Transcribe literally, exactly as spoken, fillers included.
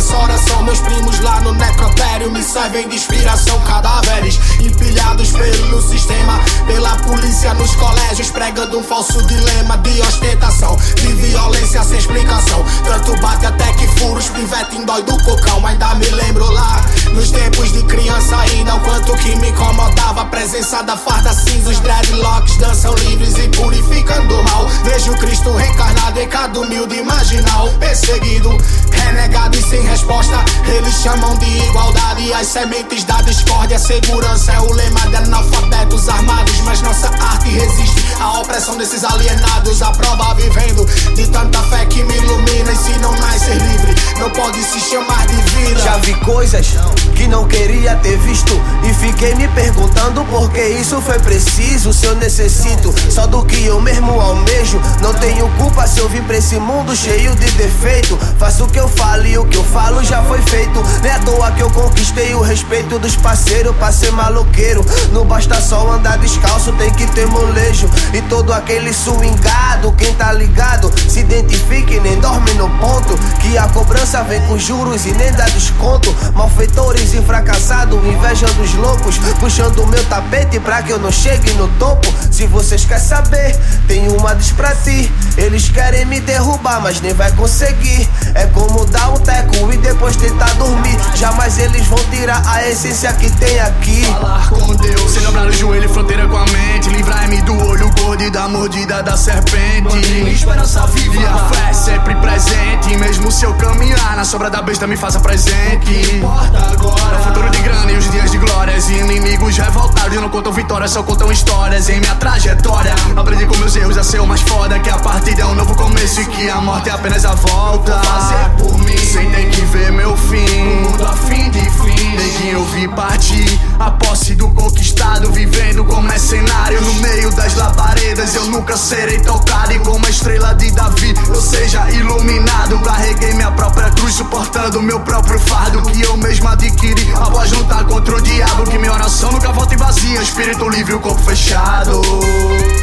essa oração. Meus primos lá no necrotério me servem de inspiração. Cadáveres empilhados pelo sistema, pela polícia nos colégios, pregando um falso dilema de ostentação, de violência sem explicação. Tanto bate até que fura os pivete em dói do cocão. Ainda me lembro lá, nos tempos de criança ainda, o quanto que me incomodava a presença da farda cinza. Os dreadlocks dançam livres e purificando o mal. Vejo Cristo reencarnado em cada humilde marginal, perseguido, renegado e sem resposta. Eles chamam de igualdade as sementes da discórdia. Segurança é o lema de analfabetos armados, mas nossa arte resiste à opressão desses alienados. A prova vivendo de tanta fé que me ilumina. E se não nascer livre, não pode se chamar de vida. Já vi coisas que não queria ter visto e fiquei me perguntando por que isso foi preciso. Se eu necessito só do que eu mesmo almejo, não tenho culpa se eu vim pra esse mundo cheio de defeito. Faço o que eu falo e o que eu falo já foi feito. Não é à toa que eu conquistei o respeito dos parceiros. Pra ser maloqueiro, não basta só andar descalço, tem que ter molejo. E todo aquele swingado, quem tá ligado, se identifique e nem dorme no ponto. Que a cobrança vem com juros e nem dá desconto. Malfeitores e fracassados, inveja dos loucos, puxando o meu tapete pra que eu não chegue no topo. Se vocês querem saber, tem uma diz pra ti. Eles querem me derrubar, mas nem vai conseguir. É como dar um teco e depois tentar dormir. Jamais eles vão tirar a essência que tem aqui. Falar com Deus, sem dobrar o joelho, fronteira com a mente. Livrar-me do olho gordo e da mordida da serpente. Esperança viva e a fé sempre presente. Mesmo se eu caminhar na sombra da besta, me faça presente. Importa agora é o futuro de grana e os dias de glórias. E inimigos revoltados não contam vitórias, só contam histórias. Em minha trajetória aprendi com meus erros a ser o mais foda, que a partida é um novo começo e que a morte é apenas a volta. Vou fazer por mim, sem ter que ver meu fim. O mundo a fim de fim, nem que eu vi partir. A posse do conquistado, vivendo como mercenário no meio das labaredas. Eu nunca serei tocado, e como a estrela de Davi eu seja iluminado. Carreguei minha própria cruz, suportando meu próprio fardo que eu mesmo adquiri após lutar contra o diabo. Que minha oração nunca volta em vazia, espírito livre, o corpo fechado.